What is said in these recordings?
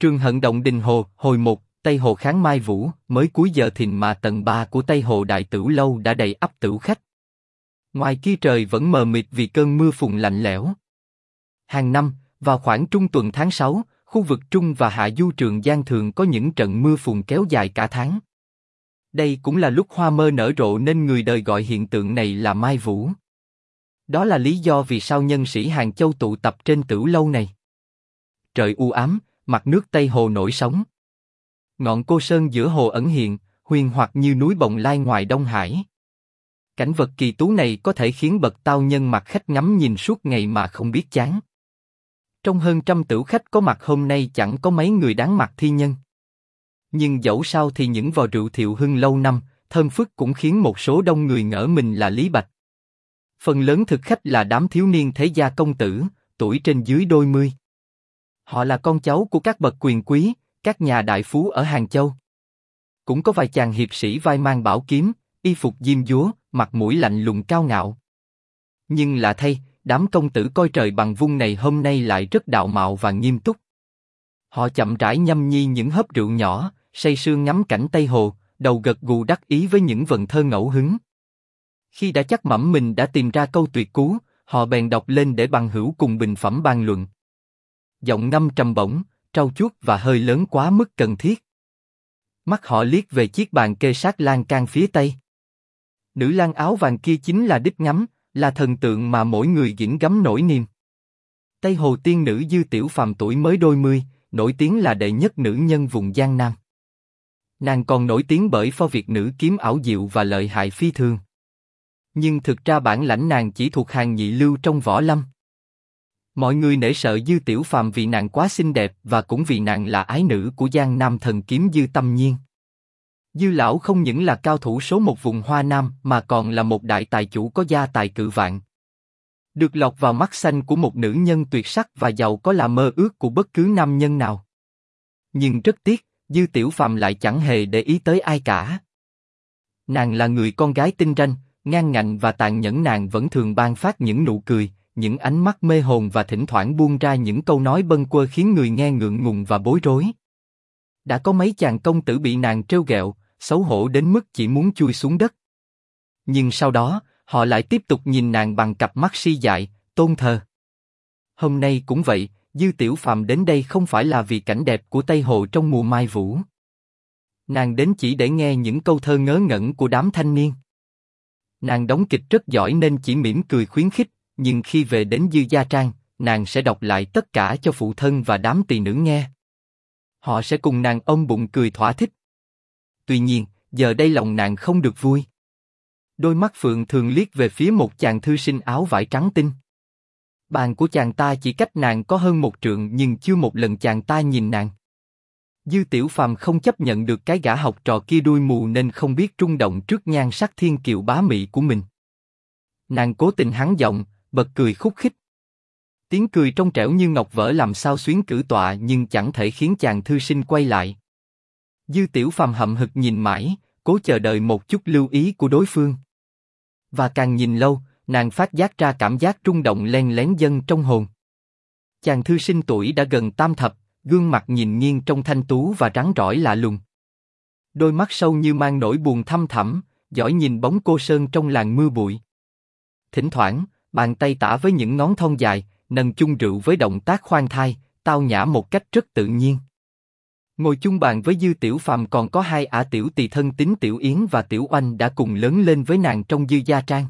Trường Hận Động Đình Hồ, hồi 1, Tây Hồ kháng Mai Vũ, mới cuối giờ thìn mà tầng 3 của Tây Hồ Đại Tửu Lâu đã đầy ắp tửu khách. Ngoài kia trời vẫn mờ mịt vì cơn mưa phùn lạnh lẽo. Hàng năm, vào khoảng trung tuần tháng 6, khu vực Trung và Hạ Du Trường Giang thường có những trận mưa phùn kéo dài cả tháng. Đây cũng là lúc hoa mơ nở rộ nên người đời gọi hiện tượng này là Mai Vũ. Đó là lý do vì sao nhân sĩ Hàng Châu tụ tập trên Tửu Lâu này. Trời u ám, mặt nước Tây Hồ nổi sóng. Ngọn cô sơn giữa hồ ẩn hiện, huyền hoặc như núi Bồng Lai ngoài Đông Hải. Cảnh vật kỳ tú này có thể khiến bậc tao nhân mặt khách ngắm nhìn suốt ngày mà không biết chán. Trong hơn trăm tửu khách có mặt hôm nay chẳng có mấy người đáng mặt thi nhân. Nhưng dẫu sao thì những vò rượu Thiệu Hưng lâu năm, thơm phức cũng khiến một số đông người ngỡ mình là Lý Bạch. Phần lớn thực khách là đám thiếu niên thế gia công tử, tuổi trên dưới đôi mươi. Họ là con cháu của các bậc quyền quý, các nhà đại phú ở Hàng Châu. Cũng có vài chàng hiệp sĩ vai mang bảo kiếm, y phục diêm dúa, mặt mũi lạnh lùng cao ngạo. Nhưng lạ thay, đám công tử coi trời bằng vung này hôm nay lại rất đạo mạo và nghiêm túc. Họ chậm rãi nhâm nhi những hớp rượu nhỏ, say sưa ngắm cảnh Tây Hồ, đầu gật gù đắc ý với những vần thơ ngẫu hứng. Khi đã chắc mẩm mình đã tìm ra câu tuyệt cú, họ bèn đọc lên để bằng hữu cùng bình phẩm bàn luận. Giọng ngâm trầm bổng, trau chuốt và hơi lớn quá mức cần thiết. Mắt họ liếc về chiếc bàn kê sát lan can phía tây. Nữ lang áo vàng kia chính là đích ngắm, là thần tượng mà mỗi người gỉn gắm nỗi niềm. Tây Hồ tiên nữ Dư Tiểu Phàm tuổi mới đôi mươi, nổi tiếng là đệ nhất nữ nhân vùng Giang Nam. Nàng còn nổi tiếng bởi pho việt nữ kiếm ảo diệu và lợi hại phi thường. Nhưng thực ra bản lãnh nàng chỉ thuộc hàng nhị lưu trong võ lâm. Mọi người nể sợ Dư Tiểu Phàm vì nàng quá xinh đẹp và cũng vì nàng là ái nữ của Giang Nam thần kiếm Dư Tâm Nhiên. Dư lão không những là cao thủ số một vùng Hoa Nam mà còn là một đại tài chủ có gia tài cự vạn. Được lọt vào mắt xanh của một nữ nhân tuyệt sắc và giàu có là mơ ước của bất cứ nam nhân nào. Nhưng rất tiếc, Dư Tiểu Phàm lại chẳng hề để ý tới ai cả. Nàng là người con gái tinh ranh, ngang ngạnh và tàn nhẫn, nàng vẫn thường ban phát những nụ cười, những ánh mắt mê hồn và thỉnh thoảng buông ra những câu nói bâng quơ khiến người nghe ngượng ngùng và bối rối. Đã có mấy chàng công tử bị nàng trêu ghẹo, xấu hổ đến mức chỉ muốn chui xuống đất. Nhưng sau đó, họ lại tiếp tục nhìn nàng bằng cặp mắt si dại, tôn thờ. Hôm nay cũng vậy, Dư Tiểu Phàm đến đây không phải là vì cảnh đẹp của Tây Hồ trong mùa Mai Vũ. Nàng đến chỉ để nghe những câu thơ ngớ ngẩn của đám thanh niên. Nàng đóng kịch rất giỏi nên chỉ mỉm cười khuyến khích, nhưng khi về đến Dư Gia Trang, nàng sẽ đọc lại tất cả cho phụ thân và đám tỳ nữ nghe. Họ sẽ cùng nàng ôm bụng cười thỏa thích. Tuy nhiên, giờ đây lòng nàng không được vui. Đôi mắt phượng thường liếc về phía một chàng thư sinh áo vải trắng tinh. Bàn của chàng ta chỉ cách nàng có hơn một trượng nhưng chưa một lần chàng ta nhìn nàng. Dư Tiểu Phàm không chấp nhận được cái gã học trò kia đuôi mù nên không biết rung động trước nhan sắc thiên kiều bá mị của mình. Nàng cố tình hắn giọng, bật cười khúc khích. Tiếng cười trong trẻo như ngọc vỡ làm sao xuyến cử tọa nhưng chẳng thể khiến chàng thư sinh quay lại. Dư Tiểu Phàm hậm hực nhìn mãi, cố chờ đợi một chút lưu ý của đối phương. Và càng nhìn lâu, nàng phát giác ra cảm giác rung động len lén dâng trong hồn. Chàng thư sinh tuổi đã gần tam thập, gương mặt nhìn nghiêng trông thanh tú và rắn rỏi lạ lùng. Đôi mắt sâu như mang nỗi buồn thăm thẳm, dõi nhìn bóng cô sơn trong làn mưa bụi. Thỉnh thoảng, bàn tay tả với những ngón thon dài, nâng chung rượu với động tác khoan thai, tao nhã một cách rất tự nhiên. Ngồi chung bàn với Dư Tiểu Phàm còn có hai ả tiểu tỳ thân tín Tiểu Yến và Tiểu Oanh đã cùng lớn lên với nàng trong Dư Gia Trang.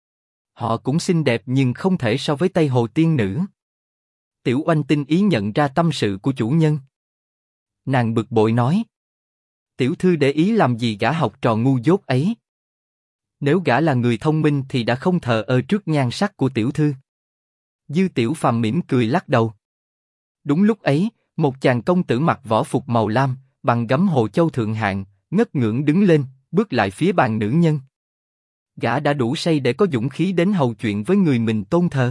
Họ cũng xinh đẹp nhưng không thể so với Tây Hồ tiên nữ. Tiểu Oanh tinh ý nhận ra tâm sự của chủ nhân. Nàng bực bội nói: Tiểu thư để ý làm gì gã học trò ngu dốt ấy? Nếu gã là người thông minh thì đã không thờ ơ trước nhan sắc của tiểu thư. Dư Tiểu Phàm mỉm cười lắc đầu. Đúng lúc ấy, một chàng công tử mặc võ phục màu lam, bằng gấm Hồ Châu thượng hạng, ngất ngưỡng đứng lên, bước lại phía bàn nữ nhân. Gã đã đủ say để có dũng khí đến hầu chuyện với người mình tôn thờ.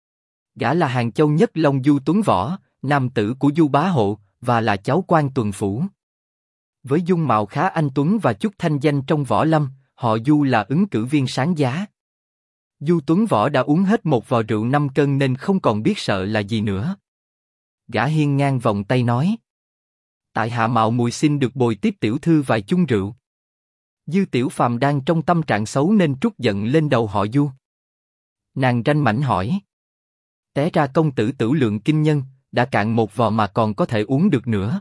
Gã là Hàng Châu nhất long Du Tuấn Võ, nam tử của Du Bá Hộ, và là cháu quan tuần phủ. Với dung mạo khá anh tuấn và chút thanh danh trong võ lâm, họ Du là ứng cử viên sáng giá. Du Tuấn Võ đã uống hết một vò rượu 5 cân nên không còn biết sợ là gì nữa. Gã hiên ngang vòng tay nói: Tại hạ mạo muội xin được bồi tiếp tiểu thư vài chung rượu. Dư Tiểu Phàm đang trong tâm trạng xấu nên trút giận lên đầu họ Du. Nàng ranh mãnh hỏi. Té ra công tử tửu lượng kinh nhân, đã cạn một vò mà còn có thể uống được nữa.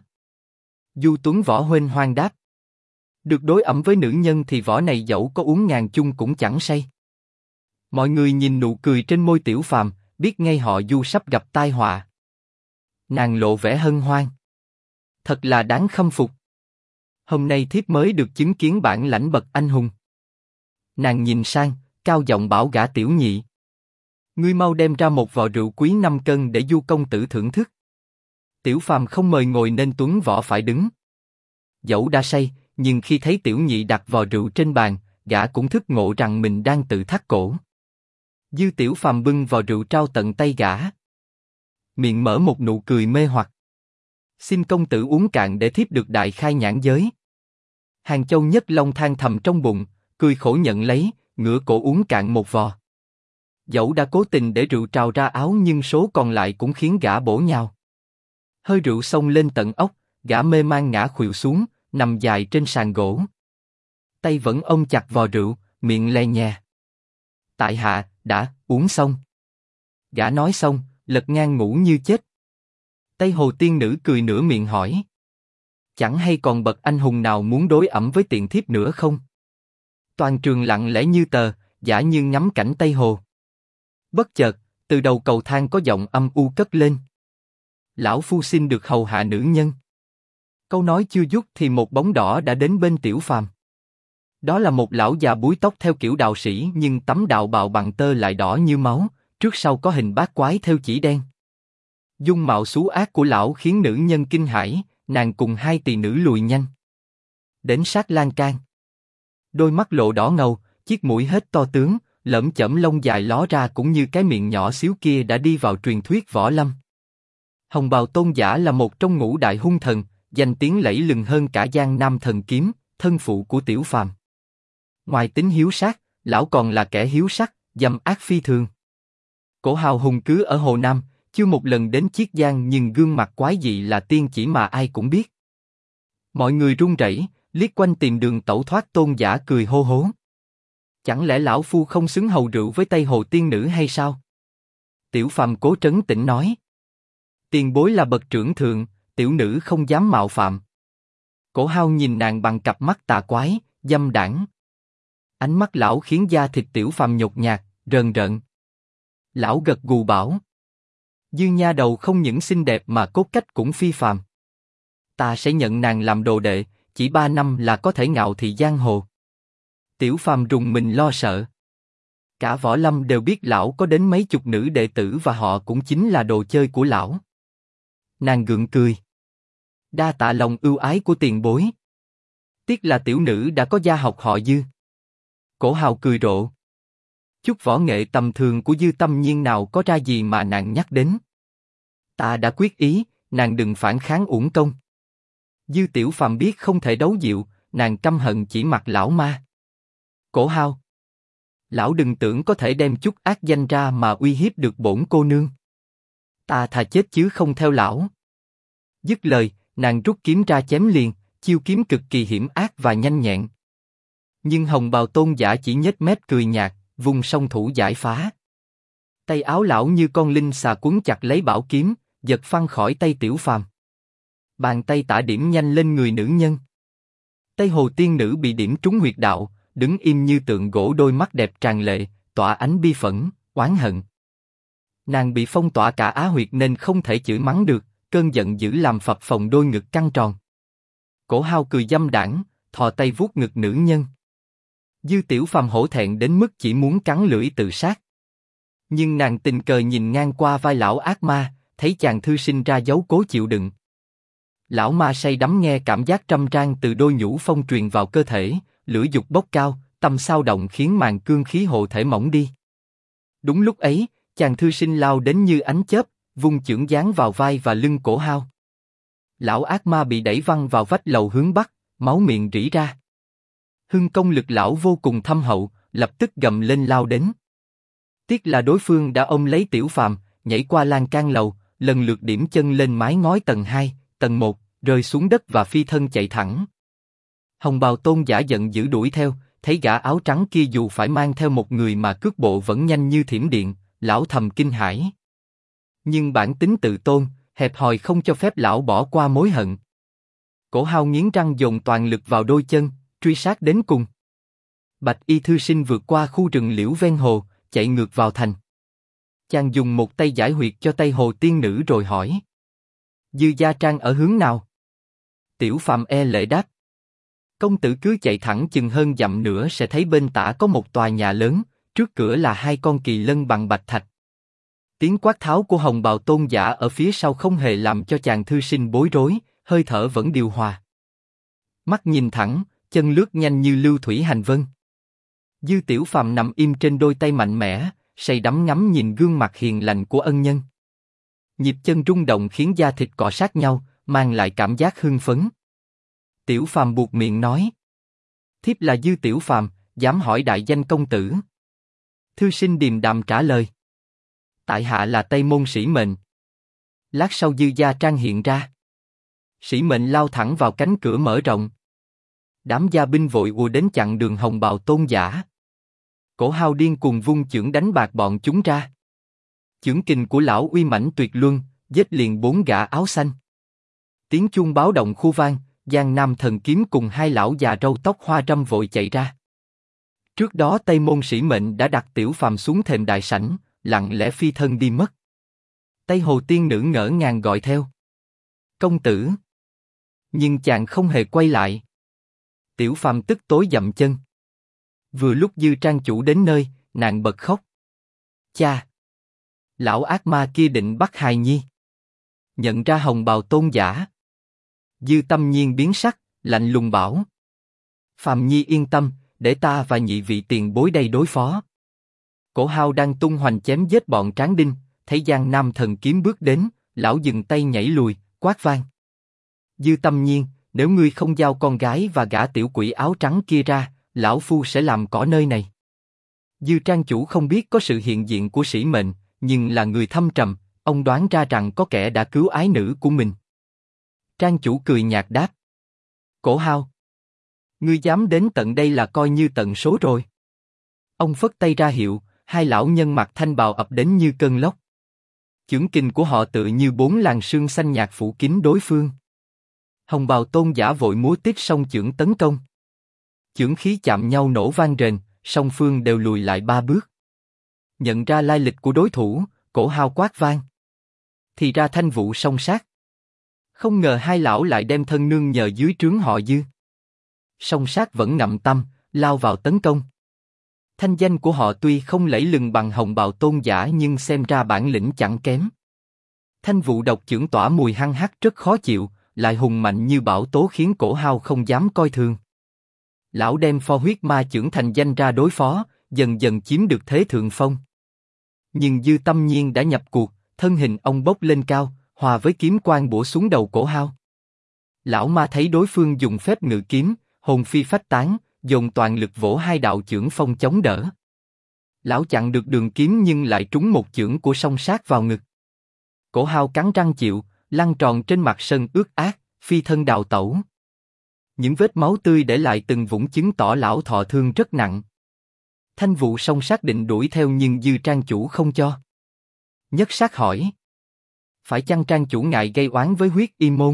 Du Tuấn Võ huênh hoang đáp. Được đối ẩm với nữ nhân thì võ này dẫu có uống ngàn chung cũng chẳng say. Mọi người nhìn nụ cười trên môi Tiểu Phàm, biết ngay họ Du sắp gặp tai họa. Nàng lộ vẻ hân hoan. Thật là đáng khâm phục. Hôm nay thiếp mới được chứng kiến bản lãnh bậc anh hùng. Nàng nhìn sang, cao giọng bảo gã Tiểu Nhị. Ngươi mau đem ra một vò rượu quý 5 cân để Du công tử thưởng thức. Tiểu Phàm không mời ngồi nên Tuấn Võ phải đứng. Dẫu đã say, nhưng khi thấy Tiểu Nhị đặt vò rượu trên bàn, gã cũng thức ngộ rằng mình đang tự thắt cổ. Dư Tiểu Phàm bưng vò rượu trao tận tay gã. Miệng mở một nụ cười mê hoặc. Xin công tử uống cạn để thiếp được đại khai nhãn giới. Hàng Châu Nhất Long than thầm trong bụng, cười khổ nhận lấy, ngửa cổ uống cạn một vò. Dẫu đã cố tình để rượu trào ra áo nhưng số còn lại cũng khiến gã bổ nhào. Hơi rượu xông lên tận óc, gã mê man ngã khuỵu xuống, nằm dài trên sàn gỗ. Tay vẫn ôm chặt vò rượu, miệng le nhè. Tại hạ đã uống xong. Gã nói xong, lật ngang ngủ như chết. Tây Hồ tiên nữ cười nửa miệng hỏi. Chẳng hay còn bậc anh hùng nào muốn đối ẩm với tiện thiếp nữa không? Toàn trường lặng lẽ như tờ, giả như ngắm cảnh Tây Hồ. Bất chợt, từ đầu cầu thang có giọng âm u cất lên. Lão phu xin được hầu hạ nữ nhân. Câu nói chưa dứt thì một bóng đỏ đã đến bên Tiểu Phàm. Đó là một lão già búi tóc theo kiểu đạo sĩ nhưng tấm đạo bào bằng tơ lại đỏ như máu, trước sau có hình bát quái theo chỉ đen. Dung mạo xú ác của lão khiến nữ nhân kinh hãi, nàng cùng hai tỳ nữ lùi nhanh. Đến sát lan can. Đôi mắt lộ đỏ ngầu, chiếc mũi hết to tướng, lởm chởm lông dài ló ra cũng như cái miệng nhỏ xíu kia đã đi vào truyền thuyết võ lâm. Hồng Bào Tôn Giả là một trong ngũ đại hung thần, danh tiếng lẫy lừng hơn cả Giang Nam Thần Kiếm, thân phụ của Tiểu Phàm. Ngoài tính hiếu sát, lão còn là kẻ hiếu sắc, dâm ác phi thường. Cổ hào hùng cứ ở Hồ Nam, chưa một lần đến Chiết Giang nhưng gương mặt quái dị là tiên chỉ mà ai cũng biết. Mọi người run rẩy, liếc quanh tìm đường tẩu thoát. Tôn Giả cười hô hố. Chẳng lẽ lão phu không xứng hầu rượu với Tây Hồ tiên nữ hay sao? Tiểu Phàm cố trấn tĩnh nói. Tiền bối là bậc trưởng thượng, tiểu nữ không dám mạo phạm. Cổ hao nhìn nàng bằng cặp mắt tà quái, dâm đãng. Ánh mắt lão khiến da thịt Tiểu Phàm nhột nhạt, rờn rợn. Lão gật gù bảo. Dư nha đầu không những xinh đẹp mà cốt cách cũng phi phàm. Ta sẽ nhận nàng làm đồ đệ, chỉ 3 năm là có thể ngạo thị giang hồ. Tiểu Phàm rùng mình lo sợ. Cả võ lâm đều biết lão có đến mấy chục nữ đệ tử và họ cũng chính là đồ chơi của lão. Nàng gượng cười. Đa tạ lòng ưu ái của tiền bối. Tiếc là tiểu nữ đã có gia học họ Dư. Cổ hào cười rộ. Chút võ nghệ tầm thường của Dư Tâm Nhiên nào có ra gì mà nàng nhắc đến. Ta đã quyết ý, nàng đừng phản kháng uổng công. Dư Tiểu Phàm biết không thể đấu dịu, nàng căm hận chỉ mặt lão ma. Cổ hào. Lão đừng tưởng có thể đem chút ác danh ra mà uy hiếp được bổn cô nương. Ta thà chết chứ không theo lão. Dứt lời, nàng rút kiếm ra chém liền, chiêu kiếm cực kỳ hiểm ác và nhanh nhẹn. Nhưng Hồng Bào Tôn Giả chỉ nhếch mép cười nhạt, vùng song thủ giải phá. Tay áo lão như con linh xà quấn chặt lấy bảo kiếm, giật phăng khỏi tay Tiểu Phàm. Bàn tay tả điểm nhanh lên người nữ nhân. Tây Hồ tiên nữ bị điểm trúng huyệt đạo, đứng im như tượng gỗ, đôi mắt đẹp tràn lệ, tỏa ánh bi phẫn, oán hận. Nàng bị phong tỏa cả á huyệt nên không thể chửi mắng được, cơn giận dữ làm phập phồng đôi ngực căng tròn. Cổ hao cười dâm đãng, thò tay vuốt ngực nữ nhân. Dư Tiểu Phàm hổ thẹn đến mức chỉ muốn cắn lưỡi tự sát. Nhưng nàng tình cờ nhìn ngang qua vai lão ác ma, thấy chàng thư sinh ra dấu cố chịu đựng. Lão ma say đắm nghe cảm giác trăm trang từ đôi nhũ phong truyền vào cơ thể, lửa dục bốc cao, tâm sao động khiến màn cương khí hộ thể mỏng đi. Đúng lúc ấy, chàng thư sinh lao đến như ánh chớp, vung chưởng giáng vào vai và lưng cổ hao. Lão ác ma bị đẩy văng vào vách lầu hướng bắc, máu miệng rỉ ra. Hưng công lực lão vô cùng thâm hậu, lập tức gầm lên lao đến. Tiếc là đối phương đã ôm lấy Tiểu Phàm, nhảy qua lan can lầu, lần lượt điểm chân lên mái ngói tầng 2, tầng 1, rơi xuống đất và phi thân chạy thẳng. Hồng bào tôn giả giận dữ đuổi theo, thấy gã áo trắng kia dù phải mang theo một người mà cước bộ vẫn nhanh như thiểm điện, lão thầm kinh hãi. Nhưng bản tính tự tôn, hẹp hòi không cho phép lão bỏ qua mối hận. Cổ Hao nghiến răng dồn toàn lực vào đôi chân, truy sát đến cùng. Bạch y thư sinh vượt qua khu rừng liễu ven hồ, chạy ngược vào thành. Chàng dùng một tay giải huyệt cho tay hồ tiên nữ rồi hỏi: Dư Gia Trang ở hướng nào? Tiểu Phàm e lệ đáp: Công tử cứ chạy thẳng chừng hơn dặm nữa sẽ thấy bên tả có một tòa nhà lớn, trước cửa là 2 con kỳ lân bằng bạch thạch. Tiếng quát tháo của Hồng bào tôn giả ở phía sau không hề làm cho chàng thư sinh bối rối, hơi thở vẫn điều hòa. Mắt nhìn thẳng, chân lướt nhanh như lưu thủy hành vân. Dư Tiểu Phàm nằm im trên đôi tay mạnh mẽ, say đắm ngắm nhìn gương mặt hiền lành của ân nhân. Nhịp chân rung động khiến da thịt cọ sát nhau, mang lại cảm giác hưng phấn. Tiểu Phàm buột miệng nói: Thiếp là Dư Tiểu Phàm, dám hỏi đại danh công tử. Thư sinh điềm đạm trả lời: Tại hạ là Tây Môn Sĩ Mệnh. Lát sau Dư Gia Trang hiện ra. Sĩ Mệnh lao thẳng vào cánh cửa mở rộng. Đám gia binh vội ùa đến chặn đường Hồng bào tôn giả. Cổ Hao điên cuồng vung chưởng đánh bạt bọn chúng ra. Chưởng kình của lão uy mãnh tuyệt luân, giết liền 4 gã áo xanh. Tiếng chuông báo động khu vang, Giang Nam Thần Kiếm cùng 2 lão già râu tóc hoa râm vội chạy ra. Trước đó Tây Môn Sĩ Mệnh đã đặt Tiểu Phàm xuống thềm đại sảnh, lặng lẽ phi thân đi mất. Tây Hồ tiên nữ ngỡ ngàng gọi theo: Công tử. Nhưng chàng không hề quay lại. Tiểu Phàm tức tối dậm chân. Vừa lúc Dư Trang chủ đến nơi, nàng bật khóc: Cha! Lão ác ma kia định bắt hài nhi. Nhận ra Hồng bào tôn giả, Dư Tâm Nhiên biến sắc, lạnh lùng bảo: Phàm nhi yên tâm, để ta và nhị vị tiền bối đây đối phó. Cổ Hao đang tung hoành chém giết bọn tráng đinh, thấy Giang Nam Thần Kiếm bước đến, lão dừng tay nhảy lùi, quát vang: Dư Tâm Nhiên, nếu ngươi không giao con gái và gã tiểu quỷ áo trắng kia ra, lão phu sẽ làm cỏ nơi này. Dư Trang chủ không biết có sự hiện diện của Sĩ Mệnh, nhưng là người thâm trầm, ông đoán ra rằng có kẻ đã cứu ái nữ của mình. Trang chủ cười nhạt đáp: Cổ Hao, ngươi dám đến tận đây là coi như tận số rồi. Ông phất tay ra hiệu, 2 lão nhân mặc thanh bào ập đến như cơn lốc. Chưởng kình của họ tựa như 4 làn sương xanh nhạt phủ kín đối phương. Hồng bào tôn giả vội múa tiếp song chưởng tấn công. Chưởng khí chạm nhau nổ vang rền, song phương đều lùi lại 3 bước. Nhận ra lai lịch của đối thủ, Cổ Hao quát vang: Thì ra Thanh Vụ song sát. Không ngờ 2 lão lại đem thân nương nhờ dưới trướng họ Dư. Song sát vẫn ngậm tâm, lao vào tấn công. Thanh danh của họ tuy không lẫy lừng bằng Hồng bào tôn giả nhưng xem ra bản lĩnh chẳng kém. Thanh Vụ độc chưởng tỏa mùi hăng hắc rất khó chịu, lại hùng mạnh như bão tố khiến Cổ Hao không dám coi thường. Lão đem pho huyết ma chưởng thành danh ra đối phó, dần dần chiếm được thế thượng phong. Nhưng Dư Tâm Nhiên đã nhập cuộc, thân hình ông bốc lên cao, hòa với kiếm quang bổ xuống đầu Cổ Hao. Lão ma thấy đối phương dùng phép ngự kiếm, hồn phi phách tán, dồn toàn lực vỗ 2 đạo chưởng phong chống đỡ. Lão chặn được đường kiếm nhưng lại trúng một chưởng của song sát vào ngực. Cổ Hao cắn răng chịu, lăn tròn trên mặt sân ướt át, phi thân đào tẩu. Những vết máu tươi để lại từng vũng chứng tỏ lão thọ thương rất nặng. Thanh Vụ song sát định đuổi theo nhưng Dư Trang chủ không cho. Nhất sát hỏi: Phải chăng Trang chủ ngại gây oán với Huyết Y môn?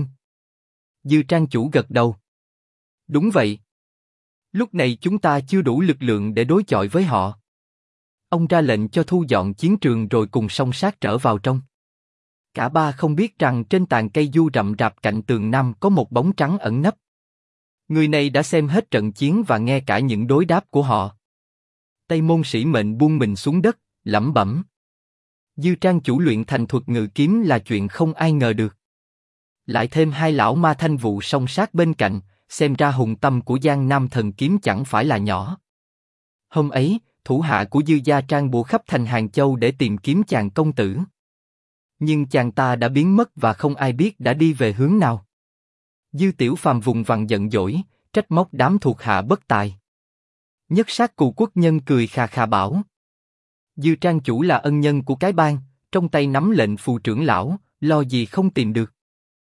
Dư Trang chủ gật đầu: Đúng vậy. Lúc này chúng ta chưa đủ lực lượng để đối chọi với họ. Ông ra lệnh cho thu dọn chiến trường rồi cùng song sát trở vào trong. Cả ba không biết rằng trên tàn cây du rậm rạp cạnh tường Nam có một bóng trắng ẩn nấp. Người này đã xem hết trận chiến và nghe cả những đối đáp của họ. Tây Môn Sĩ Mệnh buông mình xuống đất, lẩm bẩm: Dư Trang chủ luyện thành thuật ngự kiếm là chuyện không ai ngờ được. Lại thêm 2 lão ma Thanh Vụ song sát bên cạnh, xem ra hùng tâm của Giang Nam Thần Kiếm chẳng phải là nhỏ. Hôm ấy, thủ hạ của Dư Gia Trang bủa khắp thành Hàng Châu để tìm kiếm chàng công tử. Nhưng chàng ta đã biến mất và không ai biết đã đi về hướng nào. Dư Tiểu Phàm vùng vằng giận dỗi, trách móc đám thuộc hạ bất tài. Nhất sát Cù Quốc Nhân cười khà khà bảo: Dư Trang chủ là ân nhân của cái bang, trong tay nắm lệnh phù trưởng lão, lo gì không tìm được.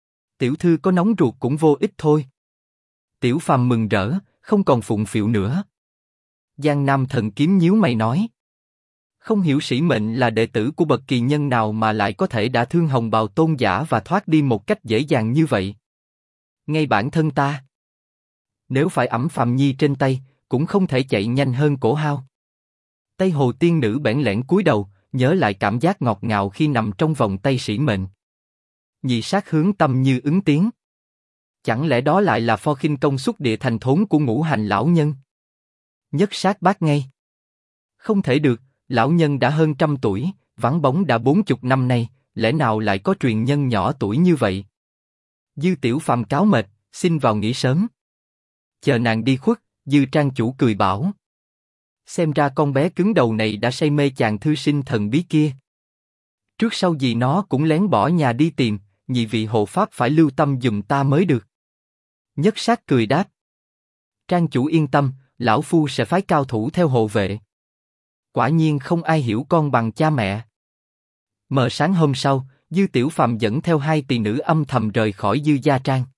tiểu thư có nóng ruột cũng vô ích thôi. Tiểu Phàm mừng rỡ, không còn phụng phịu nữa. Giang Nam Thần Kiếm nhíu mày nói. Không hiểu sĩ mệnh là đệ tử của bậc kỳ nhân nào mà lại có thể đả thương hồng bào tôn giả và thoát đi một cách dễ dàng như vậy. Ngay bản thân ta, nếu phải ẵm Phàm Nhi trên tay, cũng không thể chạy nhanh hơn Cổ Hao. Tây Hồ tiên nữ bẽn lẽn cúi đầu, nhớ lại cảm giác ngọt ngào khi nằm trong vòng tay sĩ mệnh. Nhị sát hướng tâm như ứng tiếng. Chẳng lẽ đó lại là pho khinh công xuất địa thành thốn của Ngũ Hành lão nhân? Nhất sát bát ngay. Không thể được, lão nhân đã hơn 100 tuổi, vắng bóng đã 40 năm nay, lẽ nào lại có truyền nhân nhỏ tuổi như vậy? Dư Tiểu Phàm cáo mệt, xin vào nghỉ sớm. Chờ nàng đi khuất, Dư trang chủ cười bảo. Xem ra con bé cứng đầu này đã say mê chàng thư sinh thần bí kia. Trước sau gì nó cũng lén bỏ nhà đi tìm, nhị vị hộ pháp phải lưu tâm giùm ta mới được. Nhất sát cười đáp. Trang chủ yên tâm, lão phu sẽ phái cao thủ theo hộ vệ. Quả nhiên không ai hiểu con bằng cha mẹ. Mờ sáng hôm sau, Dư Tiểu Phàm dẫn theo 2 tỳ nữ âm thầm rời khỏi Dư gia trang.